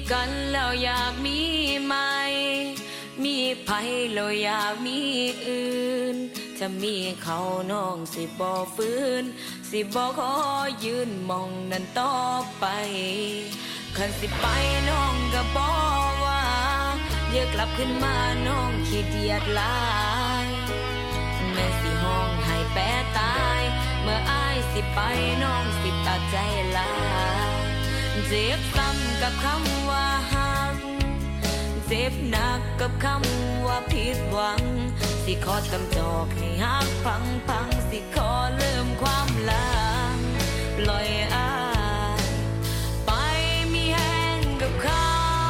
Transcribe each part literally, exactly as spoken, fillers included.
กันแล้วอยากมีไหมมีไผแล้วอยากมีอื่นจะมีเขาน้องสิบ่ฟื้นสิบ่ขอยืนมองนั้นต่อไปคันสิไปน้องก็บ่ว่าอย่ากลับขึ้นมาน้องขี้เดียดหลายแม่สิห้องให้แปะตายเมื่ออ้ายสิไปน้องสิตัดใจลาเจ็บซ้ำกับคำว่าหักเจ็บหนักกับคำว่าผิดหวังสิขอจำจอกให้หักพังพังสิขอลืมความหลังปล่อยอ้ายไปมีแห้งกับเขา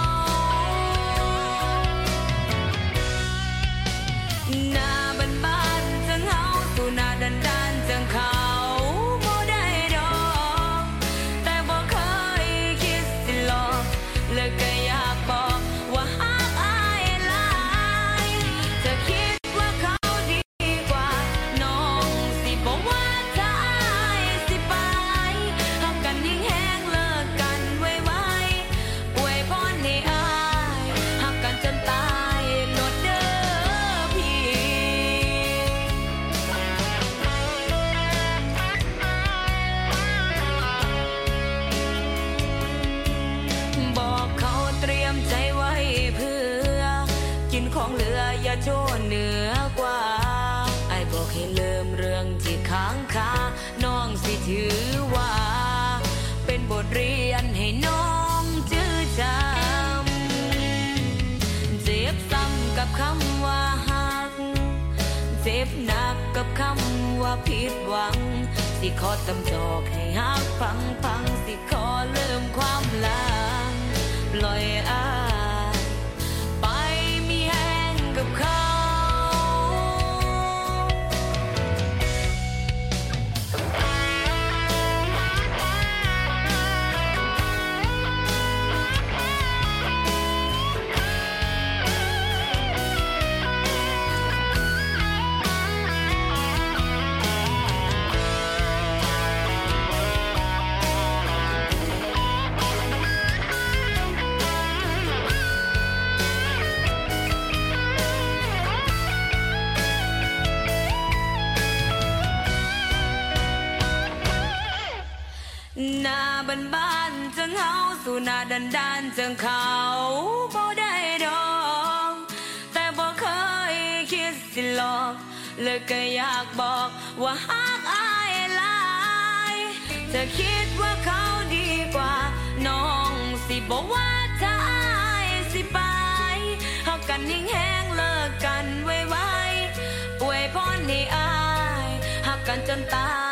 หน้าบ้านบ้านจังเฮาสู่หน้าดันดันจังเขาบ่ได้ดอกแต่บ่เคยคิดสิหลอกเลยก็อยากบอกว่าหักอ้ายหลายจะคิดว่าเขาดีกว่าน้องสิบ่ว่าถ้าอ้ายสิไปหักกันยิ่งแห้งเลิกกันไวๆอวยพรให้อ้ายหักกันจนตายโลดเด้อพี่บอกเขาเตรียมใจไว้เพื่อกินของเหลืออย่าโชว์เหนือกว่าไอ้บอกให้เริ่มเรื่องที่ค้างคาน้องสิถือว่าเป็นบทเรียนให้น้องจื้อจำเจ็บซ้ำกับคำว่าหักเจ็บหนักกับคำว่าผิดหวังสิขอตำจอกให้หักพังพังสิขอลืมความหลังปล่อยอ้ายไปมีแห้งกับเขาหน้าบ้านบ้านจังเฮาสู่หน้าดันดันจังเขาบ่ได้ดอกแต่บ่เคยคิดสิหลอกเลยก็อยากบอกว่าหักอ้ายหลายจะคิดว่าเขาดีกว่าน้องสิบ่ว่าถ้าอ้ายสิไปหักกันยิ่งแห้งเลิกกันไวๆอวยพรให้อ้ายหักกันจนตาย